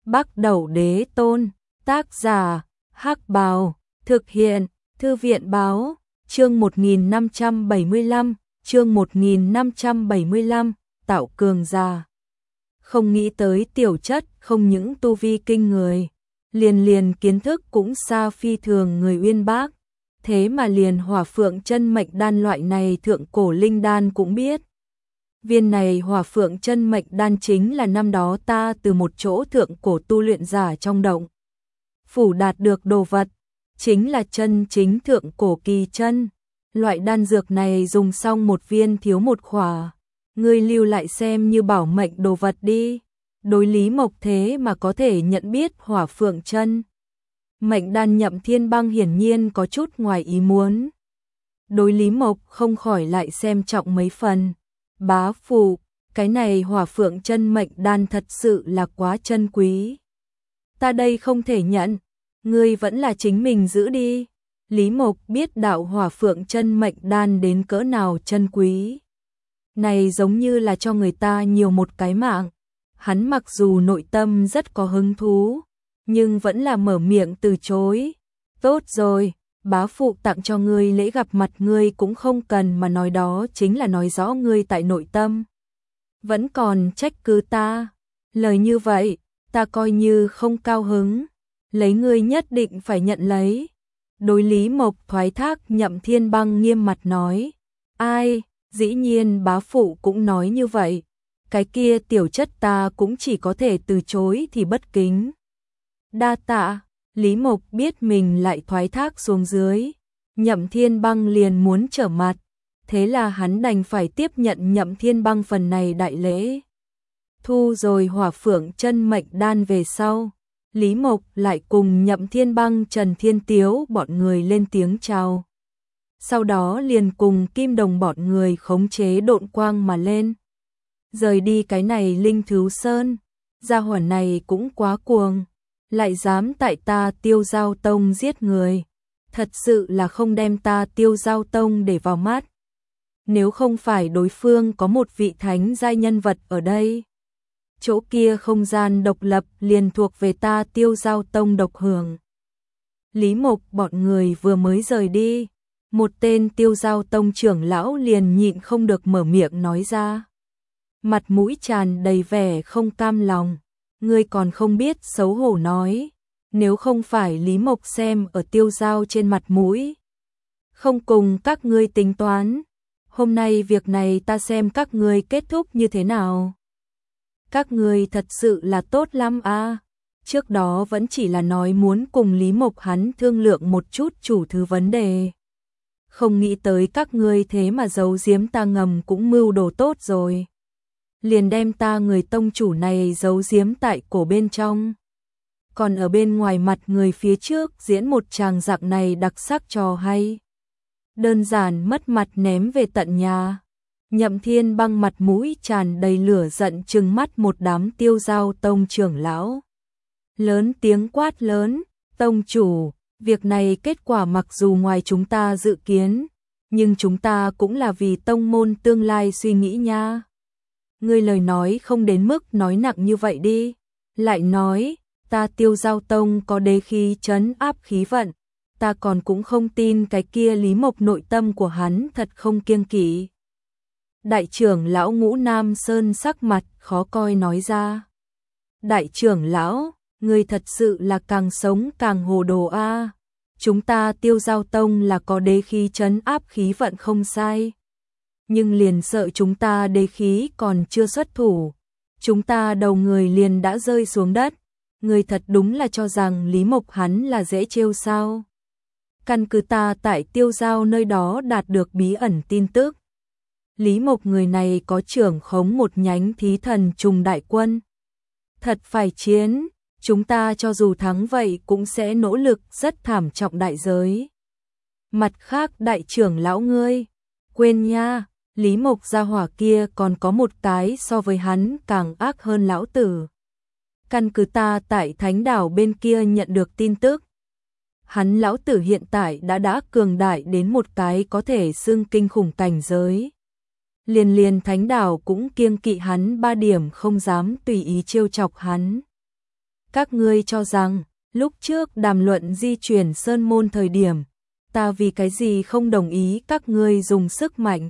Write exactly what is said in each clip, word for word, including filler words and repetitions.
Bắc Đẩu Đế Tôn, tác giả, Hắc Bào, thực hiện, Thư viện Báo, chương một nghìn năm trăm bảy mươi lăm, chương một nghìn năm trăm bảy mươi lăm, tạo cường giả. Không nghĩ tới tiểu chất không những tu vi kinh người, liền liền kiến thức cũng xa phi thường người uyên bác, thế mà liền hỏa phượng chân mệnh đan loại này thượng cổ linh đan cũng biết. Viên này hỏa phượng chân mệnh đan chính là năm đó ta từ một chỗ thượng cổ tu luyện giả trong động phủ đạt được đồ vật, chính là chân chính thượng cổ kỳ chân. Loại đan dược này dùng xong một viên thiếu một khỏa, ngươi lưu lại xem như bảo mệnh đồ vật đi. Đối Lý Mộc thế mà có thể nhận biết hỏa phượng chân mệnh đan, Nhậm Thiên Băng hiển nhiên có chút ngoài ý muốn. Đối Lý Mộc không khỏi lại xem trọng mấy phần. Bá phụ, cái này hỏa phượng chân mệnh đan thật sự là quá chân quý. Ta đây không thể nhận, ngươi vẫn là chính mình giữ đi. Lý Mộc biết đạo hỏa phượng chân mệnh đan đến cỡ nào chân quý. Này giống như là cho người ta nhiều một cái mạng. Hắn mặc dù nội tâm rất có hứng thú, nhưng vẫn là mở miệng từ chối. Tốt rồi, bá phụ tặng cho ngươi lễ gặp mặt ngươi cũng không cần mà nói, đó chính là nói rõ ngươi tại nội tâm vẫn còn trách cứ ta. Lời như vậy, ta coi như không cao hứng, lấy ngươi nhất định phải nhận lấy. Đối Lý Mộc thoái thác, Nhậm Thiên Băng nghiêm mặt nói. Ai, dĩ nhiên bá phụ cũng nói như vậy. Cái kia tiểu chất ta cũng chỉ có thể từ chối thì bất kính. Đa tạ. Lý Mộc biết mình lại thoái thác xuống dưới, Nhậm Thiên Băng liền muốn trở mặt, thế là hắn đành phải tiếp nhận Nhậm Thiên Băng phần này đại lễ. Thu rồi hỏa phượng chân mệnh đan về sau, Lý Mộc lại cùng Nhậm Thiên Băng, Trần Thiên Tiếu bọn người lên tiếng chào. Sau đó liền cùng Kim Đồng bọn người khống chế độn quang mà lên. Rời đi cái này Linh Thứu Sơn, gia hỏa này cũng quá cuồng. Lại dám tại ta Tiêu Giao Tông giết người, thật sự là không đem ta Tiêu Giao Tông để vào mắt. Nếu không phải đối phương có một vị thánh giai nhân vật ở đây, chỗ kia không gian độc lập liền thuộc về ta Tiêu Giao Tông độc hưởng. Lý Mộc bọn người vừa mới rời đi, một tên Tiêu Giao Tông trưởng lão liền nhịn không được mở miệng nói ra, mặt mũi tràn đầy vẻ không cam lòng. Ngươi còn không biết xấu hổ nói, nếu không phải Lý Mộc xem ở Tiêu Giao trên mặt mũi, không cùng các ngươi tính toán, hôm nay việc này ta xem các ngươi kết thúc như thế nào. Các ngươi thật sự là tốt lắm à, trước đó vẫn chỉ là nói muốn cùng Lý Mộc hắn thương lượng một chút chủ thứ vấn đề. Không nghĩ tới các ngươi thế mà giấu giếm ta, ngầm cũng mưu đồ tốt rồi. Liền đem ta người tông chủ này giấu giếm tại cổ bên trong, còn ở bên ngoài mặt người phía trước diễn một tràng dạng này đặc sắc trò hay. Đơn giản mất mặt ném về tận nhà. Nhậm Thiên Băng mặt mũi tràn đầy lửa giận trừng mắt một đám Tiêu Giao Tông trưởng lão. Lớn tiếng quát lớn, tông chủ, việc này kết quả mặc dù ngoài chúng ta dự kiến, nhưng chúng ta cũng là vì tông môn tương lai suy nghĩ nha. Ngươi lời nói không đến mức nói nặng như vậy đi. Lại nói, ta Tiêu Giao Tông có đế khí trấn áp khí vận, ta còn cũng không tin cái kia Lý Mộc nội tâm của hắn thật không kiêng kỵ. Đại trưởng lão Ngũ Nam Sơn sắc mặt khó coi nói ra. Đại trưởng lão, ngươi thật sự là càng sống càng hồ đồ a. Chúng ta Tiêu Giao Tông là có đế khí trấn áp khí vận không sai, nhưng liền sợ chúng ta đế khí còn chưa xuất thủ, chúng ta đầu người liền đã rơi xuống đất. Người thật đúng là cho rằng Lý Mộc hắn là dễ trêu sao? Căn cứ ta tại Tiêu Giao nơi đó đạt được bí ẩn tin tức, Lý Mộc người này có trưởng khống một nhánh thí thần trùng đại quân. Thật phải chiến, chúng ta cho dù thắng vậy cũng sẽ nỗ lực rất thảm trọng đại giới. Mặt khác đại trưởng lão ngươi, quên nha, Lý Mộc gia hỏa kia còn có một cái so với hắn càng ác hơn lão tử. Căn cứ ta tại Thánh Đảo bên kia nhận được tin tức, hắn lão tử hiện tại đã đã cường đại đến một cái có thể xưng kinh khủng cảnh giới. Liền liền Thánh Đảo cũng kiêng kỵ hắn ba điểm, không dám tùy ý trêu chọc hắn. Các ngươi cho rằng, lúc trước đàm luận di chuyển sơn môn thời điểm, ta vì cái gì không đồng ý các ngươi dùng sức mạnh.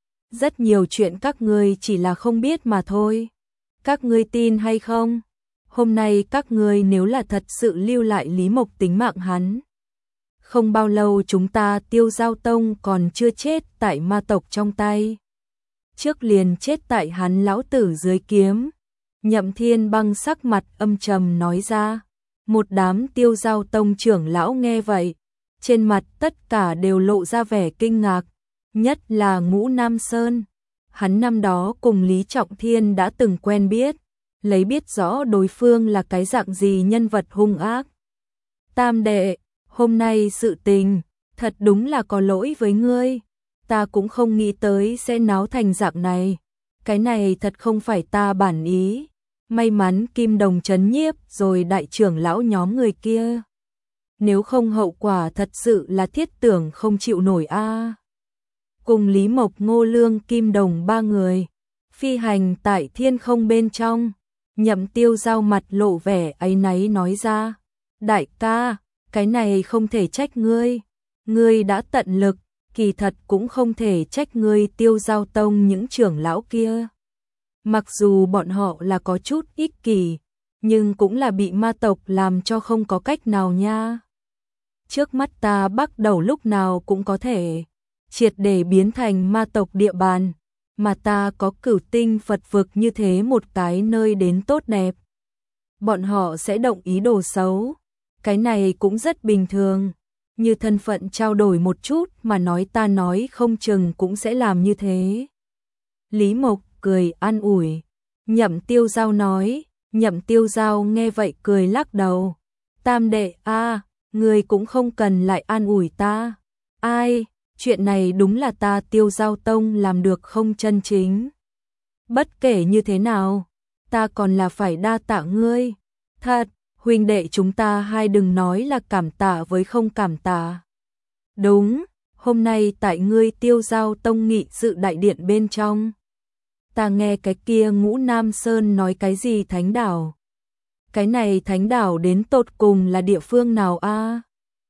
Rất nhiều chuyện các ngươi chỉ là không biết mà thôi. Các ngươi tin hay không? Hôm nay các ngươi nếu là thật sự lưu lại Lý Mộc tính mạng hắn. Không bao lâu chúng ta Tiêu Giao Tông còn chưa chết tại ma tộc trong tay. Trước liền chết tại hắn lão tử dưới kiếm. Nhậm Thiên Băng sắc mặt âm trầm nói ra. Một đám Tiêu Giao Tông trưởng lão nghe vậy, trên mặt tất cả đều lộ ra vẻ kinh ngạc, nhất là Ngũ Nam Sơn. Hắn năm đó cùng Lý Trọng Thiên đã từng quen biết, lấy biết rõ đối phương là cái dạng gì nhân vật hung ác. Tam đệ, hôm nay sự tình, thật đúng là có lỗi với ngươi, ta cũng không nghĩ tới sẽ náo thành dạng này, cái này thật không phải ta bản ý, may mắn Kim Đồng trấn nhiếp rồi đại trưởng lão nhóm người kia. Nếu không hậu quả thật sự là thiết tưởng không chịu nổi a. À. Cùng Lý Mộc, Ngô Lương, Kim Đồng ba người, phi hành tại thiên không bên trong, Nhậm Tiêu Giao mặt lộ vẻ áy náy nói ra, đại ca, cái này không thể trách ngươi, ngươi đã tận lực, kỳ thật cũng không thể trách ngươi Tiêu Giao Tông những trưởng lão kia. Mặc dù bọn họ là có chút ích kỷ, nhưng cũng là bị ma tộc làm cho không có cách nào nha. Trước mắt ta bắt đầu lúc nào cũng có thể triệt để biến thành ma tộc địa bàn, mà ta có Cửu Tinh Phật vực như thế một cái nơi đến tốt đẹp. Bọn họ sẽ động ý đồ xấu, cái này cũng rất bình thường, như thân phận trao đổi một chút mà nói ta nói không chừng cũng sẽ làm như thế. Lý Mộc cười an ủi, Nhậm Tiêu Giao nói, Nhậm Tiêu Giao nghe vậy cười lắc đầu, tam đệ a, à, người cũng không cần lại an ủi ta, ai, chuyện này đúng là ta Tiêu Giao Tông làm được không chân chính. Bất kể như thế nào, ta còn là phải đa tạ ngươi, thật, huynh đệ chúng ta hai đừng nói là cảm tạ với không cảm tạ. Đúng, hôm nay tại ngươi Tiêu Giao Tông nghị sự đại điện bên trong, ta nghe cái kia Ngũ Nam Sơn nói cái gì thánh đảo. Cái này thánh đảo đến tột cùng là địa phương nào a? À?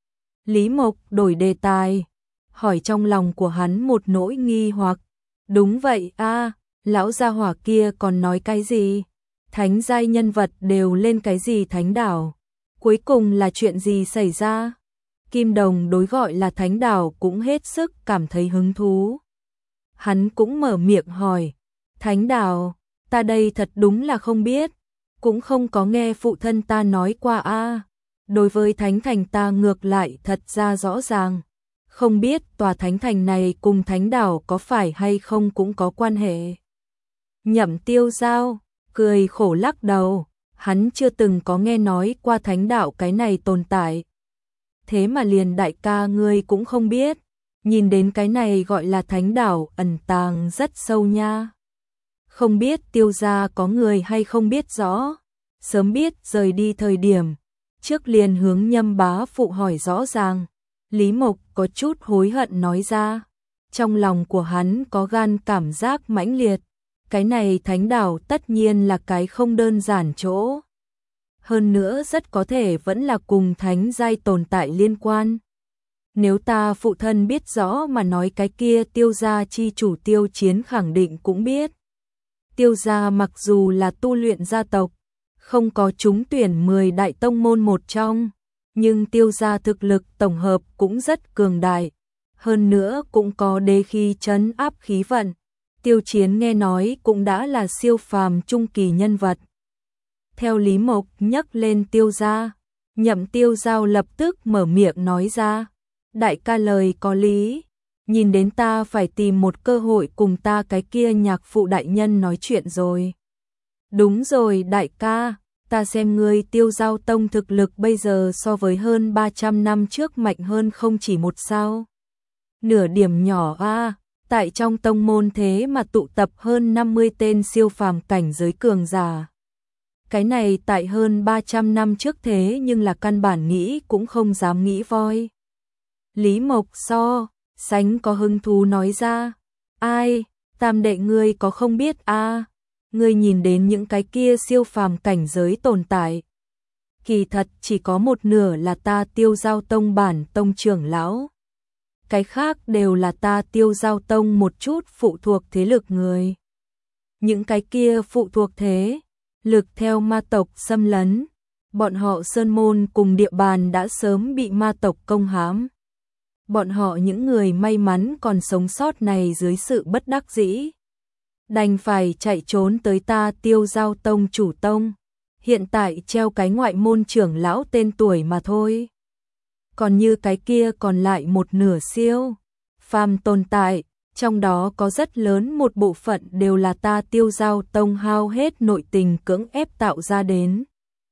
Lý Mộc đổi đề tài, hỏi trong lòng của hắn một nỗi nghi hoặc. Đúng vậy a, à, lão gia hỏa kia còn nói cái gì? Thánh giai nhân vật đều lên cái gì thánh đảo? Cuối cùng là chuyện gì xảy ra? Kim Đồng đối gọi là thánh đảo cũng hết sức cảm thấy hứng thú. Hắn cũng mở miệng hỏi, thánh đảo, ta đây thật đúng là không biết, cũng không có nghe phụ thân ta nói qua a. À. Đối với thánh thành ta ngược lại thật ra rõ ràng, không biết tòa thánh thành này cùng thánh đảo có phải hay không cũng có quan hệ. Nhậm Tiêu Giao cười khổ lắc đầu, hắn chưa từng có nghe nói qua thánh đảo cái này tồn tại. Thế mà liền đại ca ngươi cũng không biết, nhìn đến cái này gọi là thánh đảo ẩn tàng rất sâu nha. Không biết Tiêu gia có người hay không biết rõ, sớm biết rời đi thời điểm, trước liền hướng Nhâm bá phụ hỏi rõ ràng. Lý Mộc có chút hối hận nói ra, trong lòng của hắn có gan cảm giác mãnh liệt, cái này thánh đảo tất nhiên là cái không đơn giản chỗ. Hơn nữa rất có thể vẫn là cùng thánh giai tồn tại liên quan. Nếu ta phụ thân biết rõ mà nói cái kia Tiêu gia chi chủ Tiêu Chiến khẳng định cũng biết. Tiêu gia mặc dù là tu luyện gia tộc, không có trúng tuyển mười đại tông môn một trong, nhưng Tiêu gia thực lực tổng hợp cũng rất cường đại, hơn nữa cũng có đế khí trấn áp khí vận. Tiêu Chiến nghe nói cũng đã là siêu phàm trung kỳ nhân vật. Theo Lý Mộc nhắc lên Tiêu gia, Nhậm Tiêu Giao lập tức mở miệng nói ra, đại ca lời có lý, nhìn đến ta phải tìm một cơ hội cùng ta cái kia nhạc phụ đại nhân nói chuyện rồi. Đúng rồi đại ca, ta xem ngươi Tiêu Giao Tông thực lực bây giờ so với hơn ba trăm năm trước mạnh hơn không chỉ một sao. Nửa điểm nhỏ a, à, tại trong tông môn thế mà tụ tập hơn năm mươi tên siêu phàm cảnh giới cường giả. Cái này tại hơn ba trăm năm trước thế nhưng là căn bản nghĩ cũng không dám nghĩ voi. Lý Mộc so, sánh có hứng thú nói ra, ai, tam đệ ngươi có không biết a, à? Ngươi nhìn đến những cái kia siêu phàm cảnh giới tồn tại. kỳ thật chỉ có một nửa là ta Tiêu Giao Tông bản tông trưởng lão. Cái khác đều là ta Tiêu Giao Tông một chút phụ thuộc thế lực người. Những cái kia phụ thuộc thế lực theo ma tộc xâm lấn, bọn họ sơn môn cùng địa bàn đã sớm bị ma tộc công hãm. Bọn họ những người may mắn còn sống sót này dưới sự bất đắc dĩ, đành phải chạy trốn tới ta Tiêu Giao Tông chủ tông, hiện tại treo cái ngoại môn trưởng lão tên tuổi mà thôi. Còn như cái kia còn lại một nửa siêu phàm tồn tại, trong đó có rất lớn một bộ phận đều là ta Tiêu Giao Tông hao hết nội tình cưỡng ép tạo ra đến.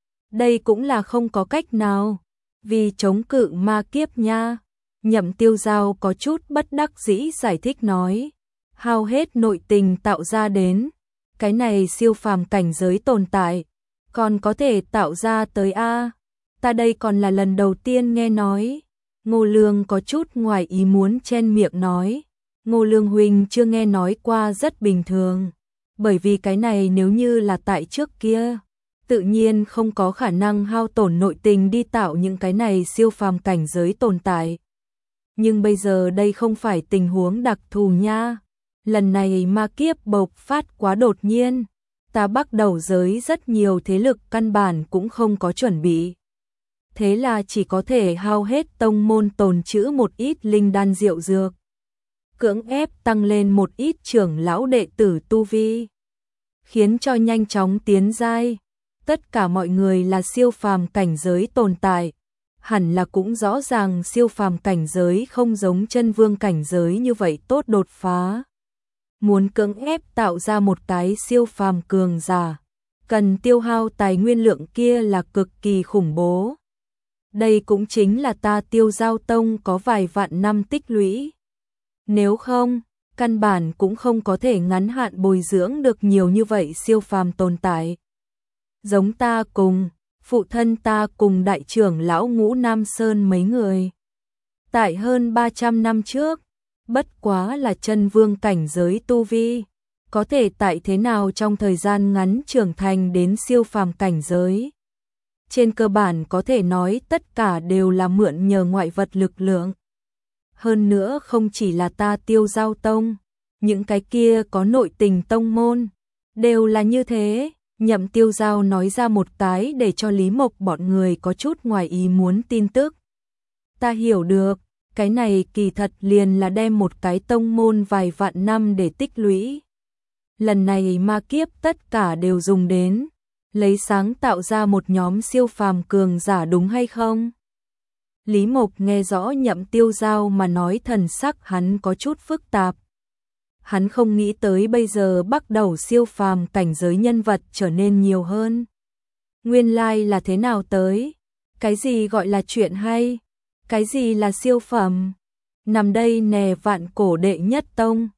Đây cũng là không có cách nào, vì chống cự ma kiếp nha. Nhậm Tiêu Giao có chút bất đắc dĩ giải thích nói, hao hết nội tình tạo ra đến, cái này siêu phàm cảnh giới tồn tại, còn có thể tạo ra tới A, ta đây còn là lần đầu tiên nghe nói. Ngô Lương có chút ngoài ý muốn chen miệng nói, Ngô Lương huynh chưa nghe nói qua rất bình thường, bởi vì cái này nếu như là tại trước kia, tự nhiên không có khả năng hao tổn nội tình đi tạo những cái này siêu phàm cảnh giới tồn tại. Nhưng bây giờ đây không phải tình huống đặc thù nha. Lần này ma kiếp bộc phát quá đột nhiên, ta Bắc đầu giới rất nhiều thế lực căn bản cũng không có chuẩn bị. Thế là chỉ có thể hao hết tông môn tồn trữ một ít linh đan diệu dược, cưỡng ép tăng lên một ít trưởng lão đệ tử tu vi, khiến cho nhanh chóng tiến giai. Tất cả mọi người là siêu phàm cảnh giới tồn tại, hẳn là cũng rõ ràng siêu phàm cảnh giới không giống chân vương cảnh giới như vậy tốt đột phá. Muốn cưỡng ép tạo ra một cái siêu phàm cường giả, cần tiêu hao tài nguyên lượng kia là cực kỳ khủng bố. Đây cũng chính là ta Tiêu Giao Tông có vài vạn năm tích lũy. Nếu không, căn bản cũng không có thể ngắn hạn bồi dưỡng được nhiều như vậy siêu phàm tồn tại. Giống ta cùng, phụ thân ta cùng đại trưởng lão Ngũ Nam Sơn mấy người. Tại hơn ba trăm năm trước, bất quá là chân vương cảnh giới tu vi, có thể tại thế nào trong thời gian ngắn trưởng thành đến siêu phàm cảnh giới. Trên cơ bản có thể nói tất cả đều là mượn nhờ ngoại vật lực lượng. Hơn nữa không chỉ là ta Tiêu Giao Tông, những cái kia có nội tình tông môn, đều là như thế. Nhậm Tiêu Giao nói ra một cái để cho Lý Mộc bọn người có chút ngoài ý muốn tin tức. Ta hiểu được, cái này kỳ thật liền là đem một cái tông môn vài vạn năm để tích lũy. Lần này ma kiếp tất cả đều dùng đến lấy sáng tạo ra một nhóm siêu phàm cường giả đúng hay không? Lý Mộc nghe rõ Nhậm Tiêu Giao mà nói, thần sắc hắn có chút phức tạp. Hắn không nghĩ tới bây giờ bắt đầu siêu phàm cảnh giới nhân vật trở nên nhiều hơn. Nguyên lai là thế nào tới? Cái gì gọi là chuyện hay? Cái gì là siêu phẩm? Nằm đây nè vạn cổ đệ nhất tông,